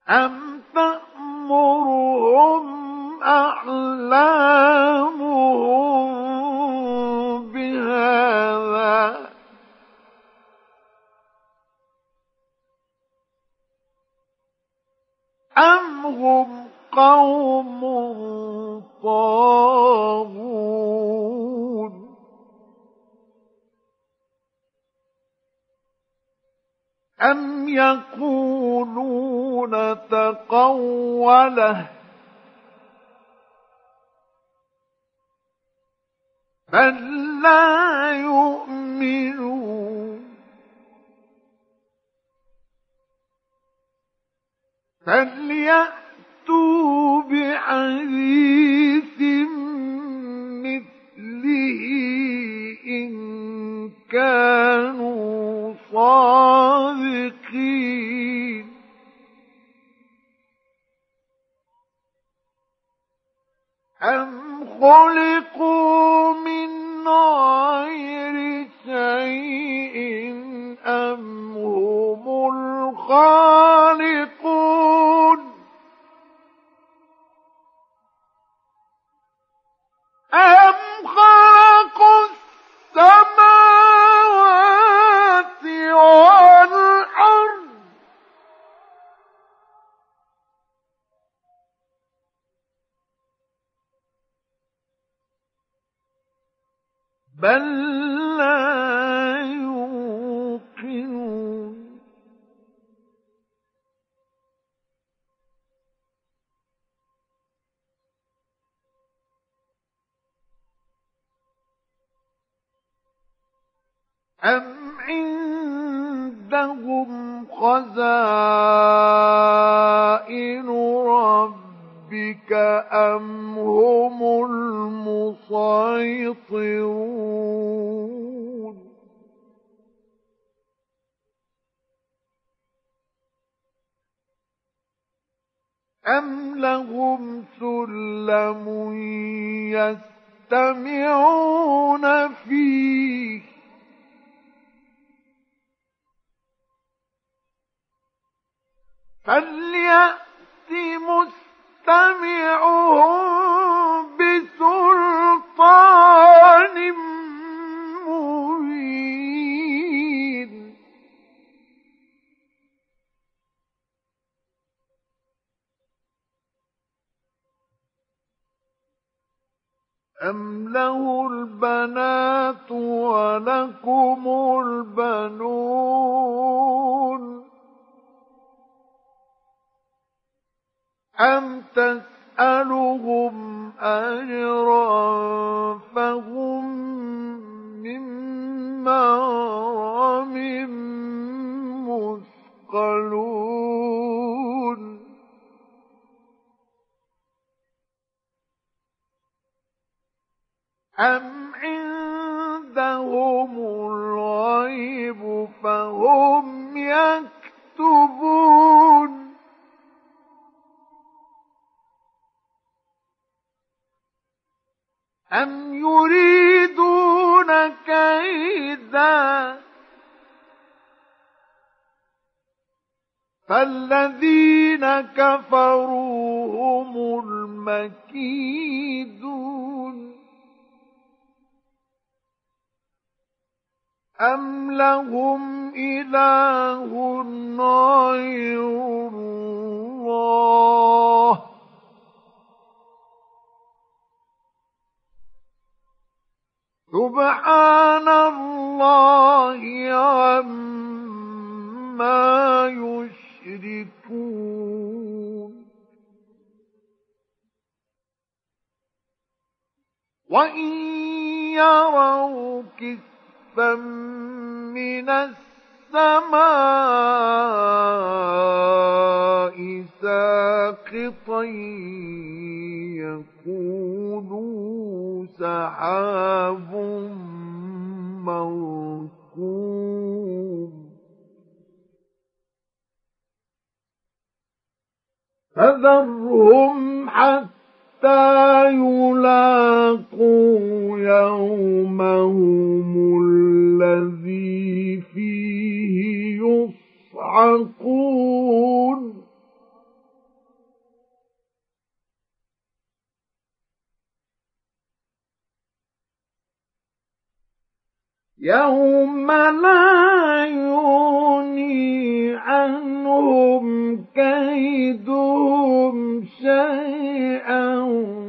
أَمْ تَأْمُرُهُمْ أَحْلَامُهُم بِهَٰذَا أَمْ هُمْ قَوْمٌ طَاغُونَ أَمْ يَقُولُونَ تَقَوَّلَهُ بَل لَّا يُؤْمِنُونَ فَلْيَأْتُوا بِحَدِيثٍ مِّثْلِهِ إِن كَانُوا صَادِقِينَ أَمْ خُلِقُوا مِنْ غَيْرِ شَيْءٍ أَمْ هُمُ الْخَالِقُونَ أَمْ خَلَقُوا السَّمَاوَاتِ وَالْأَرْضَ بَل لَّا يُوقِنُونَ أَمْ عِندَهُمْ خَزَائِنُ رَبِّكَ أَمْ هُمُ الْمُصَيْطِرُونَ أَمْ لَهُمْ سُلَّمٌ يَسْتَمِعُونَ فِيهِ فَلْيَأْتِ مُسْتَمِعُهُم بِسُلْطَانٍ مُّبِينٍ أَمْ لَهُ الْبَنَاتُ وَلَكُمُ الْبَنُونَ أَمْ تَسْأَلُهُمْ أَجْرًا فَهُم مِّن مَّغْرَمٍ مُّثْقَلُونَ أَمْ عِندَهُمُ الْغَيْبُ فَهُمْ يَكْتُبُونَ أَمْ يُرِيدُونَ كَيْدًا فَالَّذِينَ كَفَرُوا هُمُ الْمَكِيدُونَ أَمْ لَهُمْ إِلَٰهٌ غَيْرُ اللَّهِ سُبْحَانَ اللَّهِ عَمَّا يُشْرِكُونَ وَإِن يَرَوْا كِسْفًا مِّنَ السَّمَاءِ سَاقِطًا يَقُولُوا سَحَابٌ مَّرْكُومٌ فَذَرْهُمْ حَتَّىٰ يُلَاقُوا يَوْمَهُمُ الَّذِي فِيهِ يُصْعَقُونَ يوم لا يغني عنهم كيدهم شيئا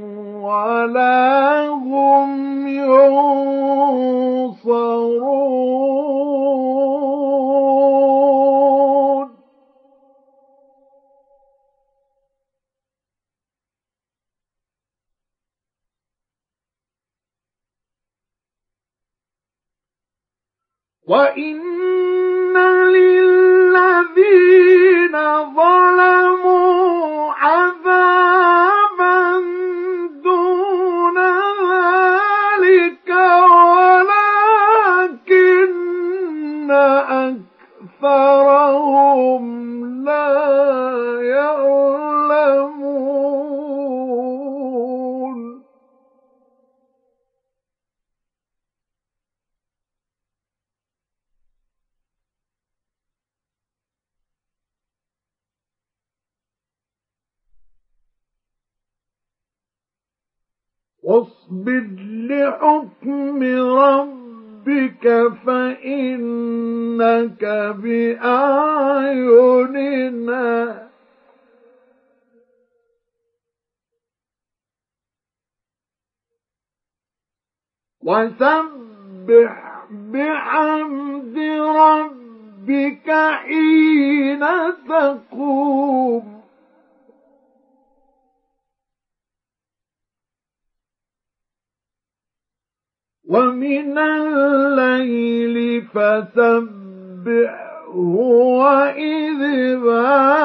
ولا هم ينصرون. وإن للذين ظلموا عذابا دون ذلك ولكن أكثرهم لا يعلمون. واصبر لحكم ربك فإنك بأعيننا وسبح بحمد ربك حين تقوم ومن الليل فسبحه وإذ